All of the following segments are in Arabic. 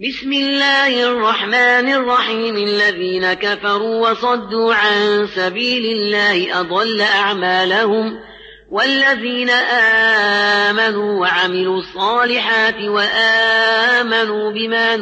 بسم الله الرحمن الرحيم. الذين كفروا وصدوا عن سبيل الله أضل أعمالهم، والذين آمنوا وعملوا الصالحات وآمنوا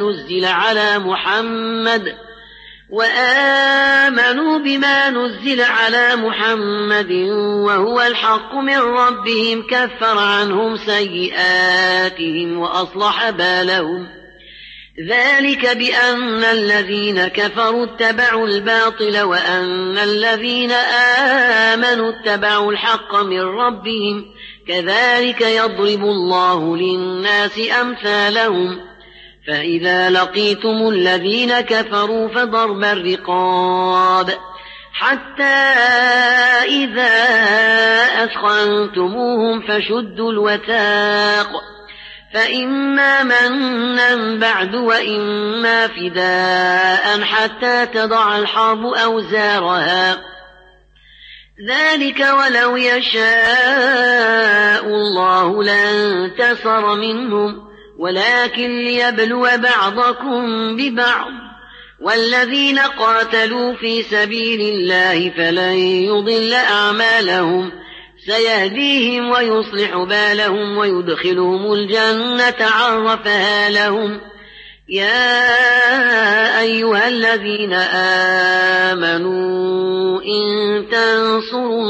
بما نزل على محمد وهو الحق من ربهم كفر عنهم سيئاتهم وأصلح بالهم. ذلك بأن الذين كفروا اتبعوا الباطل وأن الذين آمنوا اتبعوا الحق من ربهم، كذلك يضرب الله للناس أمثالهم. فإذا لقيتم الذين كفروا فضرب الرقاب حتى إذا أثخنتموهم فشدوا الوثاق، فإما منا بعد وإما فداء حتى تضع الحرب أوزارها. ذلك ولو يشاء الله لانتصر منهم، ولكن ليبلو بعضكم ببعض. والذين قاتلوا في سبيل الله فلن يضل أعمالهم، سيهديهم ويصلح بالهم ويدخلهم الجنة عرفها لهم. يا أيها الذين آمنوا إن تنصروا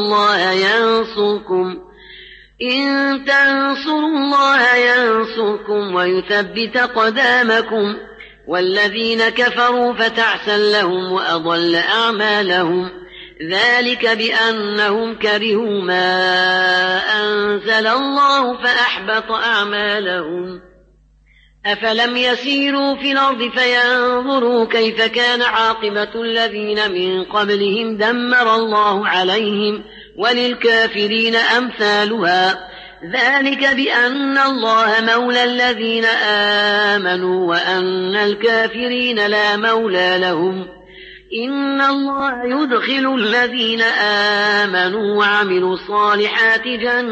الله ينصركم ويثبت قدامكم. والذين كفروا فتعسا لهم وأضل أعمالهم. ذلك بأنهم كرهوا ما أنزل الله فأحبط أعمالهم. أفلم يسيروا في الأرض فينظروا كيف كان عاقبة الذين من قبلهم، دمر الله عليهم وللكافرين أمثالها. ذلك بأن الله مولى الذين آمنوا وأن الكافرين لا مولى لهم. إن الله يدخل الذين آمنوا وعملوا الصالحات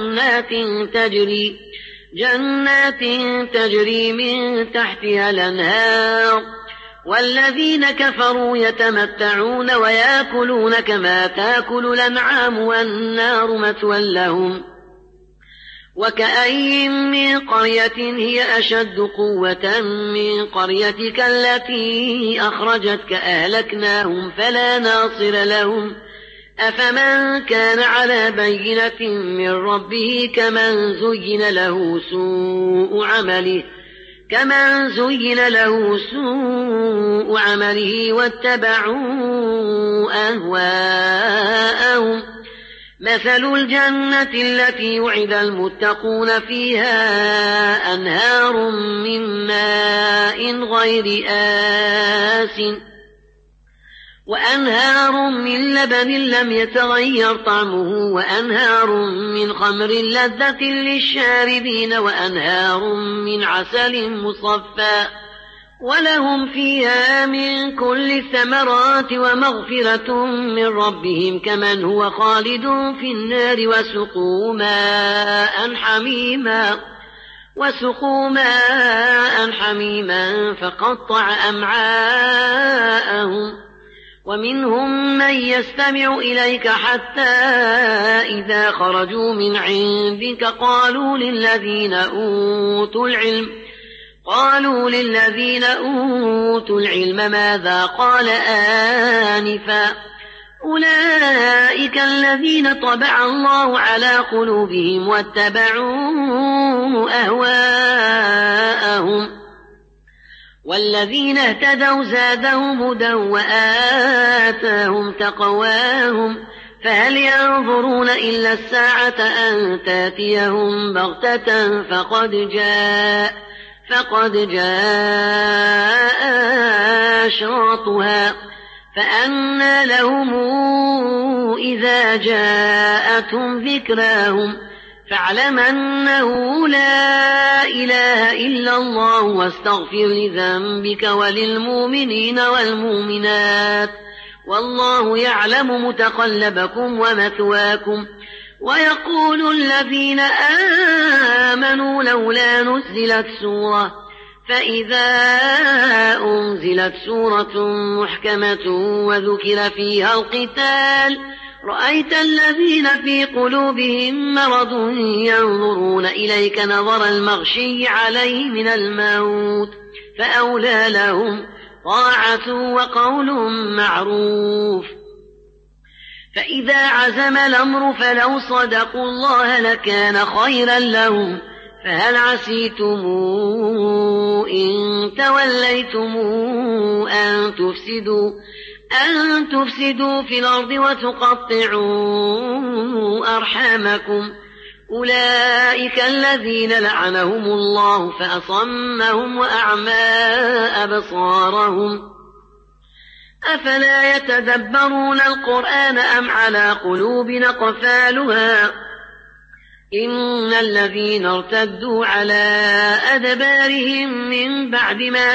جنات تجري من تحتها الأنهار. والذين كفروا يتمتعون ويأكلون كما تأكل الأنعام والنار مثوى لهم. وكأين من قرية هي أشد قوة من قريتك التي أخرجتك أهلكناهم فلا ناصر لهم. أفمن كان على بينة من ربه كمن زين له سوء عمله واتبعوا أهواءهم. مثل الجنة التي يوعد المتقون فيها أنهار من ماء غير آسن وأنهار من لبن لم يتغير طعمه وأنهار من خمر لذة للشاربين وأنهار من عسل مصفى ولهم فيها من كل الثمرات ومغفرة من ربهم كمن هو خالد في النار وسقوا ماء حميما فقطع أمعاءهم. ومنهم من يستمع إليك حتى إذا خرجوا من عندك قالوا للذين أوتوا العلم ماذا قال آنفا. أولئك الذين طبع الله على قلوبهم واتبعوا أهواءهم. والذين اهتدوا زادهم هدى وآتاهم تقواهم. فهل ينظرون إلا الساعة أن تأتيهم بغتة فقد جاء أشراطها فأنى لهم إذا جاءتهم ذكراهم. فاعلم أنه لا إله إلا الله واستغفر لذنبك وللمؤمنين والمؤمنات والله يعلم متقلبكم ومثواكم. ويقول الذين آمنوا لولا نزلت سورة فإذا أنزلت سورة محكمة وذكر فيها القتال رأيت الذين في قلوبهم مرض ينظرون إليك نظر المغشي عليه من الموت فأولى لهم طاعة وقول معروف. فإذا عزم الأمر فلو صدقوا الله لكان خيرا لهم. فهل عسيتم إن توليتم أن تفسدوا في الأرض وتقطعوا أرحامكم؟ أولئك الذين لعنهم الله فأصمهم وأعمى أبصارهم. أفلا يتدبرون القرآن أم على قلوب أقفالها؟ إن الذين ارتدوا على أدبارهم من بعد ما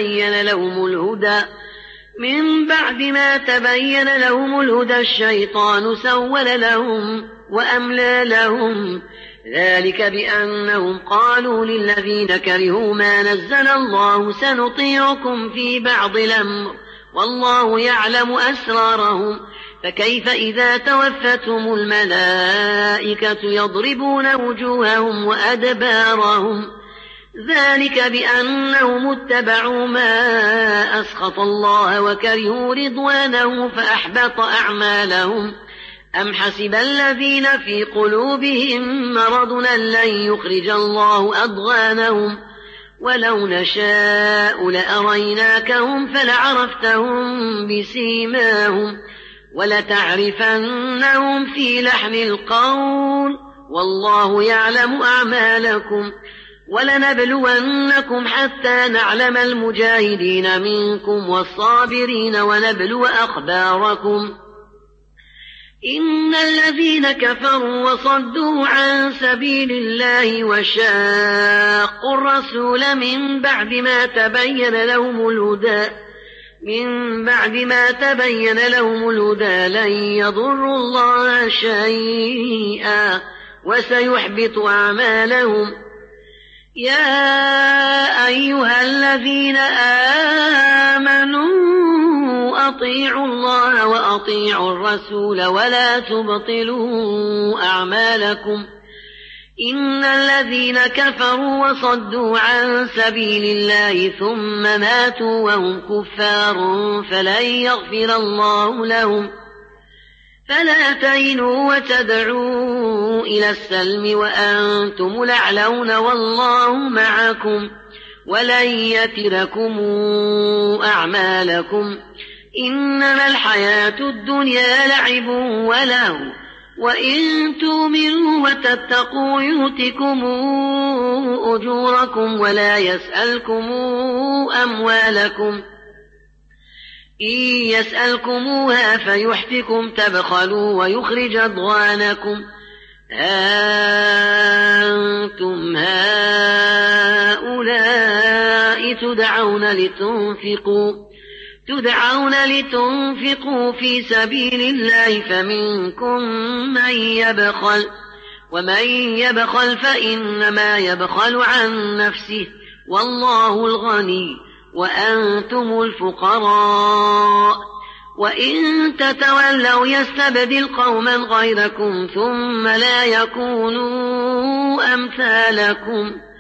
تبين لهم الهدى الشيطان سول لهم وأملى لهم. ذلك بأنهم قالوا للذين كرهوا ما نزل الله سنطيعكم في بعض الأمر والله يعلم أسرارهم. فكيف إذا توفتهم الملائكة يضربون وجوههم وأدبارهم؟ ذلك بأنهم اتبعوا ما أسخط الله وكرهوا رضوانه فأحبط أعمالهم. أم حسب الذين في قلوبهم مرض لن يخرج الله أضغانهم ولو نشاء لأريناكهم فلعرفتهم بسيماهم ولتعرفنهم في لحن القول والله يعلم أعمالكم. ولنبلونكم حتى نعلم المجاهدين منكم والصابرين ونبلو أخباركم. إن الذين كفروا وصدوا عن سبيل الله وشاقوا الرسول من بعد ما تبين لهم الهدى لن يضروا الله شيئا وسيحبط أعمالهم. يا أيها الذين آمنوا أطيعوا الله وأطيعوا الرسول ولا تبطلوا أعمالكم. إن الذين كفروا وصدوا عن سبيل الله ثم ماتوا وهم كفار فلن يغفر الله لهم. فلا تهنوا وتدعوا إلى السلم وأنتم الأعلون والله معكم ولن يتركم أعمالكم. إنما الحياة الدنيا لعب ولهو وإن تؤمنوا وتتقوا يؤتكم أجوركم ولا يسألكم أموالكم. إن يسألكموها فيحفكم تبخلوا ويخرج أضغانكم. أنتم هؤلاء تدعون لتنفقوا في سبيل الله فمنكم من يبخل ومن يبخل فإنما يبخل عن نفسه والله الغني وأنتم الفقراء. وإن تتولوا يستبدل قوما غيركم ثم لا يكونوا أمثالكم.